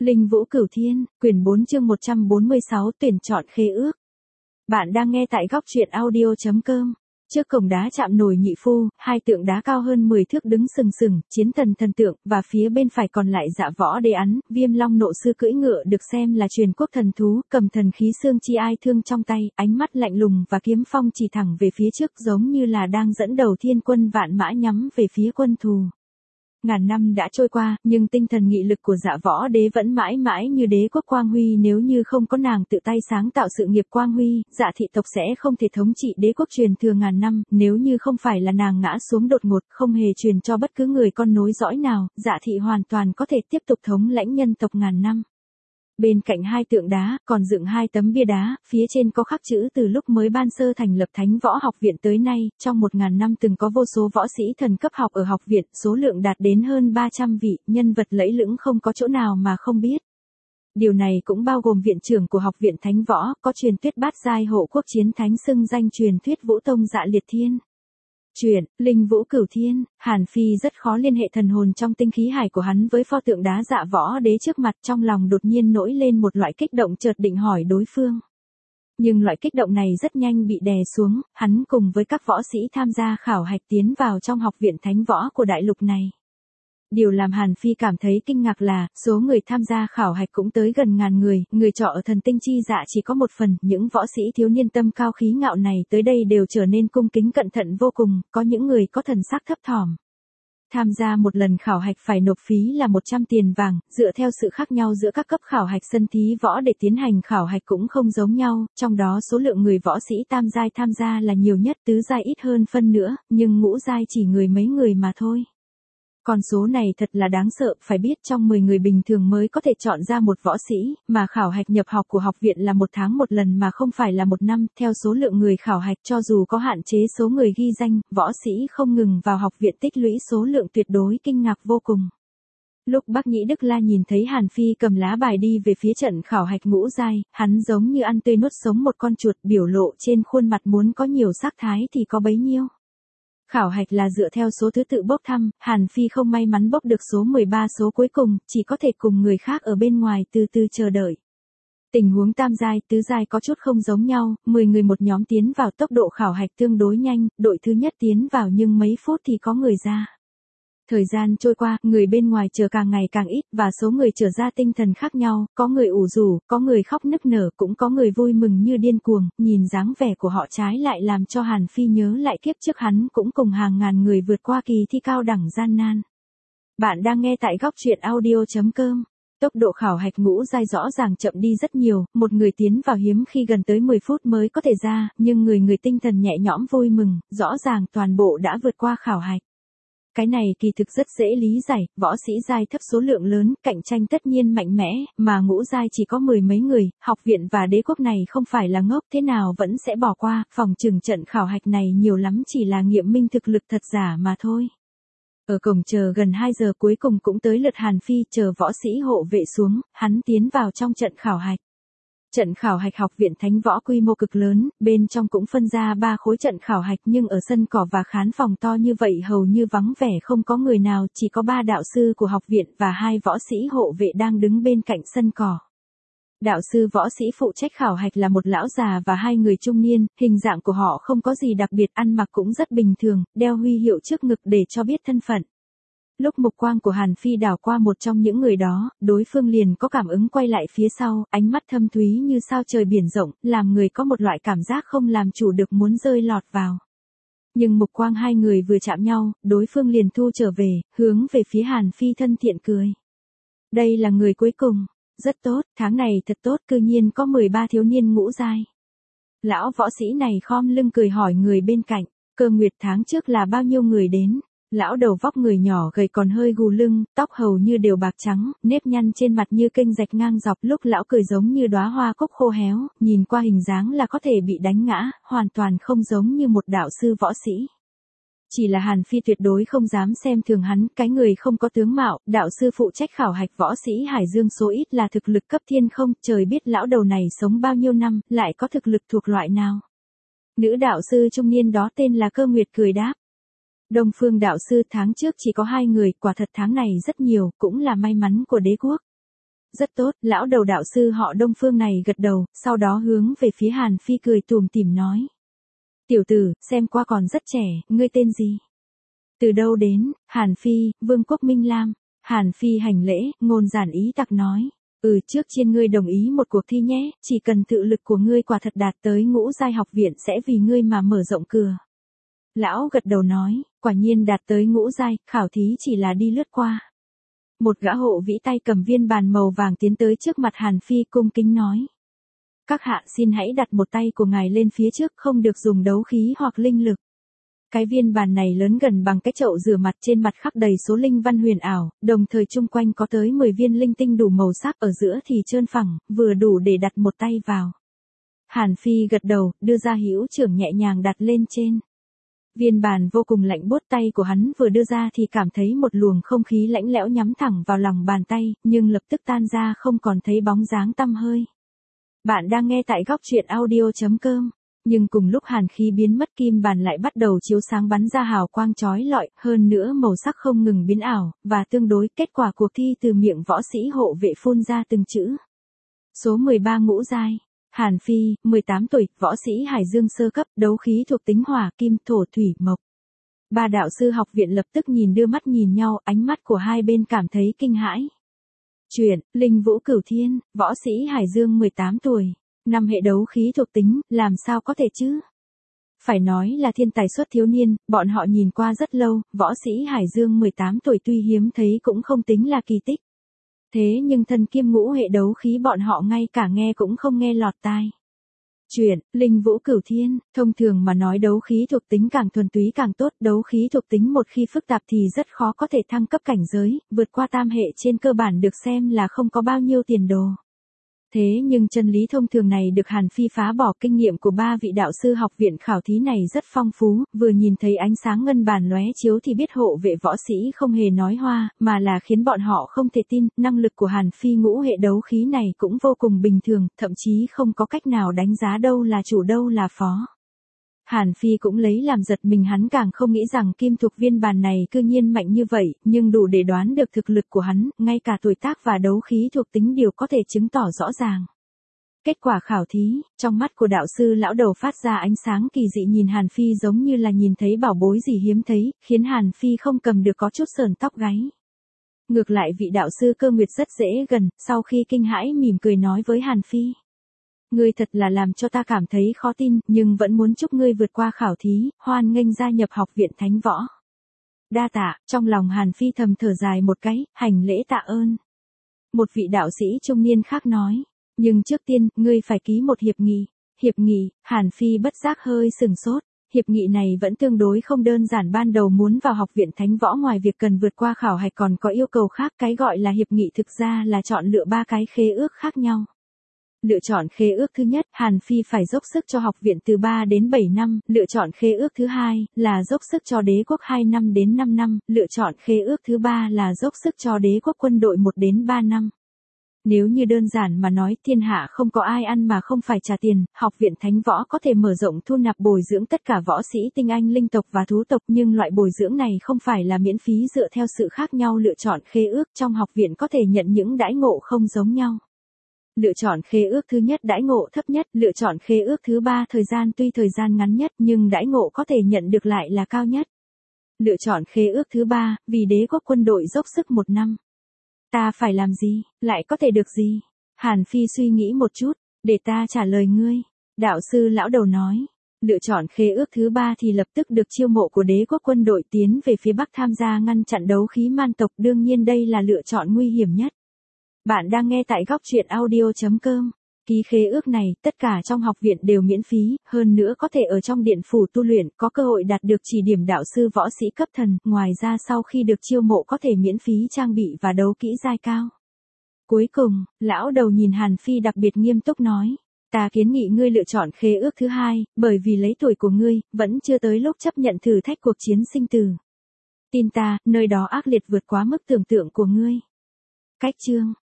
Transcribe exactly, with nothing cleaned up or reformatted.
Linh Vũ Cửu Thiên, quyển bốn chương một trăm bốn mươi sáu tuyển chọn khế ước. Bạn đang nghe tại góc truyện audio chấm com. Trước cổng đá chạm nổi nhị phu, hai tượng đá cao hơn mười thước đứng sừng sừng, chiến thần thần tượng, và phía bên phải còn lại Dạ Võ Đế Ắn, Viêm Long Nộ Sư cưỡi ngựa được xem là truyền quốc thần thú, cầm thần khí xương chi ai thương trong tay, ánh mắt lạnh lùng và kiếm phong chỉ thẳng về phía trước giống như là đang dẫn đầu thiên quân vạn mã nhắm về phía quân thù. Ngàn năm đã trôi qua, nhưng tinh thần nghị lực của Dạ Võ Đế vẫn mãi mãi như đế quốc quang huy, nếu như không có nàng tự tay sáng tạo sự nghiệp quang huy, Dạ thị tộc sẽ không thể thống trị đế quốc truyền thừa ngàn năm, nếu như không phải là nàng ngã xuống đột ngột, không hề truyền cho bất cứ người con nối dõi nào, Dạ thị hoàn toàn có thể tiếp tục thống lãnh nhân tộc ngàn năm. Bên cạnh hai tượng đá, còn dựng hai tấm bia đá, phía trên có khắc chữ từ lúc mới ban sơ thành lập Thánh Võ Học Viện tới nay, trong một ngàn năm từng có vô số võ sĩ thần cấp học ở học viện, số lượng đạt đến hơn ba trăm vị, nhân vật lẫy lững không có chỗ nào mà không biết. Điều này cũng bao gồm viện trưởng của học viện Thánh Võ, có truyền thuyết bát giai hộ quốc chiến thánh xưng danh truyền thuyết Vũ Tông Dạ Liệt Thiên. Chuyện, Linh Vũ Cửu Thiên, Hàn Phi rất khó liên hệ thần hồn trong tinh khí hải của hắn với pho tượng đá Dạ Võ Đế trước mặt, trong lòng đột nhiên nổi lên một loại kích động, chợt định hỏi đối phương. Nhưng loại kích động này rất nhanh bị đè xuống, hắn cùng với các võ sĩ tham gia khảo hạch tiến vào trong học viện Thánh Võ của đại lục này. Điều làm Hàn Phi cảm thấy kinh ngạc là, số người tham gia khảo hạch cũng tới gần ngàn người, người trọ ở thần tinh chi dạ chỉ có một phần, những võ sĩ thiếu niên tâm cao khí ngạo này tới đây đều trở nên cung kính cẩn thận vô cùng, có những người có thần sắc thấp thỏm. Tham gia một lần khảo hạch phải nộp phí là một trăm tiền vàng, dựa theo sự khác nhau giữa các cấp khảo hạch sân thí võ để tiến hành khảo hạch cũng không giống nhau, trong đó số lượng người võ sĩ tam giai tham gia là nhiều nhất, tứ giai ít hơn phân nữa, nhưng ngũ giai chỉ người mấy người mà thôi. Con số này thật là đáng sợ, phải biết trong mười người bình thường mới có thể chọn ra một võ sĩ, mà khảo hạch nhập học của học viện là một tháng một lần mà không phải là một năm, theo số lượng người khảo hạch cho dù có hạn chế số người ghi danh, võ sĩ không ngừng vào học viện tích lũy số lượng tuyệt đối kinh ngạc vô cùng. Lúc Bắc Nhĩ Đức La nhìn thấy Hàn Phi cầm lá bài đi về phía trận khảo hạch ngũ giai, hắn giống như ăn tươi nuốt sống một con chuột, biểu lộ trên khuôn mặt muốn có nhiều sắc thái thì có bấy nhiêu. Khảo hạch là dựa theo số thứ tự bốc thăm, Hàn Phi không may mắn bốc được số mười ba số cuối cùng, chỉ có thể cùng người khác ở bên ngoài từ từ chờ đợi. Tình huống tam giai, tứ giai có chút không giống nhau, mười người một nhóm tiến vào, tốc độ khảo hạch tương đối nhanh, đội thứ nhất tiến vào nhưng mấy phút thì có người ra. Thời gian trôi qua, người bên ngoài chờ càng ngày càng ít và số người trở ra tinh thần khác nhau, có người ủ rủ, có người khóc nức nở, cũng có người vui mừng như điên cuồng, nhìn dáng vẻ của họ trái lại làm cho Hàn Phi nhớ lại kiếp trước hắn cũng cùng hàng ngàn người vượt qua kỳ thi cao đẳng gian nan. Bạn đang nghe tại góc truyện audio chấm com. Tốc độ khảo hạch ngũ giai rõ ràng chậm đi rất nhiều, một người tiến vào hiếm khi gần tới mười phút mới có thể ra, nhưng người người tinh thần nhẹ nhõm vui mừng, rõ ràng toàn bộ đã vượt qua khảo hạch. Cái này kỳ thực rất dễ lý giải, võ sĩ giai thấp số lượng lớn, cạnh tranh tất nhiên mạnh mẽ, mà ngũ giai chỉ có mười mấy người, học viện và đế quốc này không phải là ngốc, thế nào vẫn sẽ bỏ qua, phòng trừng trận khảo hạch này nhiều lắm chỉ là nghiệm minh thực lực thật giả mà thôi. Ở cổng chờ gần hai giờ cuối cùng cũng tới lượt Hàn Phi, chờ võ sĩ hộ vệ xuống, hắn tiến vào trong trận khảo hạch. Trận khảo hạch học viện Thánh Võ quy mô cực lớn, bên trong cũng phân ra ba khối trận khảo hạch nhưng ở sân cỏ và khán phòng to như vậy hầu như vắng vẻ không có người nào, chỉ có ba đạo sư của học viện và hai võ sĩ hộ vệ đang đứng bên cạnh sân cỏ. Đạo sư võ sĩ phụ trách khảo hạch là một lão già và hai người trung niên, hình dạng của họ không có gì đặc biệt, ăn mặc cũng rất bình thường, đeo huy hiệu trước ngực để cho biết thân phận. Lúc mục quang của Hàn Phi đảo qua một trong những người đó, đối phương liền có cảm ứng quay lại phía sau, ánh mắt thâm thúy như sao trời biển rộng, làm người có một loại cảm giác không làm chủ được muốn rơi lọt vào. Nhưng mục quang hai người vừa chạm nhau, đối phương liền thu trở về, hướng về phía Hàn Phi thân thiện cười. Đây là người cuối cùng, rất tốt, tháng này thật tốt, cư nhiên có mười ba thiếu niên ngũ giai. Lão võ sĩ này khom lưng cười hỏi người bên cạnh, Cơ Nguyệt tháng trước là bao nhiêu người đến? Lão đầu vóc người nhỏ gầy còn hơi gù lưng, tóc hầu như đều bạc trắng, nếp nhăn trên mặt như kênh rạch ngang dọc, lúc lão cười giống như đóa hoa cúc khô héo, nhìn qua hình dáng là có thể bị đánh ngã, hoàn toàn không giống như một đạo sư võ sĩ. Chỉ là Hàn Phi tuyệt đối không dám xem thường hắn, cái người không có tướng mạo, đạo sư phụ trách khảo hạch võ sĩ Hải Dương số ít là thực lực cấp thiên không, trời biết lão đầu này sống bao nhiêu năm, lại có thực lực thuộc loại nào. Nữ đạo sư trung niên đó tên là Cơ Nguyệt cười đáp. Đông Phương đạo sư tháng trước chỉ có hai người, quả thật tháng này rất nhiều, cũng là may mắn của đế quốc. Rất tốt, lão đầu đạo sư họ Đông Phương này gật đầu, sau đó hướng về phía Hàn Phi cười tủm tỉm nói. Tiểu tử, xem qua còn rất trẻ, ngươi tên gì? Từ đâu đến? Hàn Phi, Vương quốc Minh Lam. Hàn Phi hành lễ, ngôn giản ý tặc nói. Ừ, trước chiên ngươi đồng ý một cuộc thi nhé, chỉ cần tự lực của ngươi quả thật đạt tới ngũ giai học viện sẽ vì ngươi mà mở rộng cửa. Lão gật đầu nói, quả nhiên đạt tới ngũ giai, khảo thí chỉ là đi lướt qua. Một gã hộ vĩ tay cầm viên bàn màu vàng tiến tới trước mặt Hàn Phi cung kính nói. Các hạ xin hãy đặt một tay của ngài lên phía trước, không được dùng đấu khí hoặc linh lực. Cái viên bàn này lớn gần bằng cái chậu rửa mặt, trên mặt khắc đầy số linh văn huyền ảo, đồng thời chung quanh có tới mười viên linh tinh đủ màu sắc, ở giữa thì trơn phẳng, vừa đủ để đặt một tay vào. Hàn Phi gật đầu, đưa ra hữu trưởng nhẹ nhàng đặt lên trên. Viên bàn vô cùng lạnh buốt, tay của hắn vừa đưa ra thì cảm thấy một luồng không khí lạnh lẽo nhắm thẳng vào lòng bàn tay, nhưng lập tức tan ra không còn thấy bóng dáng tăm hơi. Bạn đang nghe tại góc truyện audio chấm com. Nhưng cùng lúc hàn khí biến mất, kim bàn lại bắt đầu chiếu sáng bắn ra hào quang chói lọi, hơn nữa màu sắc không ngừng biến ảo, và tương đối, kết quả cuộc thi từ miệng võ sĩ hộ vệ phun ra từng chữ. Số mười ba ngũ giai. Hàn Phi, mười tám tuổi, võ sĩ Hải Dương sơ cấp, đấu khí thuộc tính hỏa, kim, thổ, thủy, mộc. Ba đạo sư học viện lập tức nhìn đưa mắt nhìn nhau, ánh mắt của hai bên cảm thấy kinh hãi. Chuyện, Linh Vũ Cửu Thiên, võ sĩ Hải Dương mười tám tuổi, năm hệ đấu khí thuộc tính, làm sao có thể chứ? Phải nói là thiên tài xuất thiếu niên, bọn họ nhìn qua rất lâu, võ sĩ Hải Dương mười tám tuổi tuy hiếm thấy cũng không tính là kỳ tích. Thế nhưng thân kiêm ngũ hệ đấu khí bọn họ ngay cả nghe cũng không nghe lọt tai. Chuyện, Linh Vũ Cửu Thiên, thông thường mà nói đấu khí thuộc tính càng thuần túy càng tốt, đấu khí thuộc tính một khi phức tạp thì rất khó có thể thăng cấp cảnh giới, vượt qua tam hệ trên cơ bản được xem là không có bao nhiêu tiền đồ. Thế nhưng chân lý thông thường này được Hàn Phi phá bỏ, kinh nghiệm của ba vị đạo sư học viện khảo thí này rất phong phú, vừa nhìn thấy ánh sáng ngân bàn lóe chiếu thì biết hộ vệ võ sĩ không hề nói hoa, mà là khiến bọn họ không thể tin, năng lực của Hàn Phi ngũ hệ đấu khí này cũng vô cùng bình thường, thậm chí không có cách nào đánh giá đâu là chủ đâu là phó. Hàn Phi cũng lấy làm giật mình, hắn càng không nghĩ rằng kim thuộc viên bàn này cư nhiên mạnh như vậy, nhưng đủ để đoán được thực lực của hắn, ngay cả tuổi tác và đấu khí thuộc tính đều có thể chứng tỏ rõ ràng. Kết quả khảo thí, trong mắt của đạo sư lão đầu phát ra ánh sáng kỳ dị, nhìn Hàn Phi giống như là nhìn thấy bảo bối gì hiếm thấy, khiến Hàn Phi không cầm được có chút sờn tóc gáy. Ngược lại vị đạo sư Cơ Nguyệt rất dễ gần, sau khi kinh hãi mỉm cười nói với Hàn Phi. Ngươi thật là làm cho ta cảm thấy khó tin, nhưng vẫn muốn chúc ngươi vượt qua khảo thí, hoan nghênh gia nhập học viện Thánh Võ. Đa tạ, trong lòng Hàn Phi thầm thở dài một cái, hành lễ tạ ơn. Một vị đạo sĩ trung niên khác nói, nhưng trước tiên, ngươi phải ký một hiệp nghị. Hiệp nghị, Hàn Phi bất giác hơi sừng sốt. Hiệp nghị này vẫn tương đối không đơn giản, ban đầu muốn vào học viện Thánh Võ ngoài việc cần vượt qua khảo hạch còn có yêu cầu khác, cái gọi là hiệp nghị thực ra là chọn lựa ba cái khế ước khác nhau. Lựa chọn khế ước thứ nhất, Hàn Phi phải dốc sức cho học viện từ ba đến bảy năm, lựa chọn khế ước thứ hai, là dốc sức cho đế quốc hai năm đến năm năm, lựa chọn khế ước thứ ba là dốc sức cho đế quốc quân đội một đến ba năm. Nếu như đơn giản mà nói, thiên hạ không có ai ăn mà không phải trả tiền, học viện Thánh Võ có thể mở rộng thu nạp bồi dưỡng tất cả võ sĩ tinh anh linh tộc và thú tộc, nhưng loại bồi dưỡng này không phải là miễn phí, dựa theo sự khác nhau lựa chọn khế ước trong học viện có thể nhận những đãi ngộ không giống nhau. Lựa chọn khế ước thứ nhất đãi ngộ thấp nhất, lựa chọn khế ước thứ ba thời gian tuy thời gian ngắn nhất nhưng đãi ngộ có thể nhận được lại là cao nhất. Lựa chọn khế ước thứ ba, vì đế quốc quân đội dốc sức một năm. Ta phải làm gì, lại có thể được gì? Hàn Phi suy nghĩ một chút, để ta trả lời ngươi. Đạo sư lão đầu nói, lựa chọn khế ước thứ ba thì lập tức được chiêu mộ của đế quốc quân đội tiến về phía Bắc tham gia ngăn chặn đấu khí man tộc, đương nhiên đây là lựa chọn nguy hiểm nhất. Bạn đang nghe tại góc truyện audio chấm com. Ký khế ước này, tất cả trong học viện đều miễn phí, hơn nữa có thể ở trong điện phủ tu luyện, có cơ hội đạt được chỉ điểm đạo sư võ sĩ cấp thần, ngoài ra sau khi được chiêu mộ có thể miễn phí trang bị và đấu kỹ giai cao. Cuối cùng, lão đầu nhìn Hàn Phi đặc biệt nghiêm túc nói, ta kiến nghị ngươi lựa chọn khế ước thứ hai, bởi vì lấy tuổi của ngươi, vẫn chưa tới lúc chấp nhận thử thách cuộc chiến sinh tử. Tin ta, nơi đó ác liệt vượt quá mức tưởng tượng của ngươi. Cách chương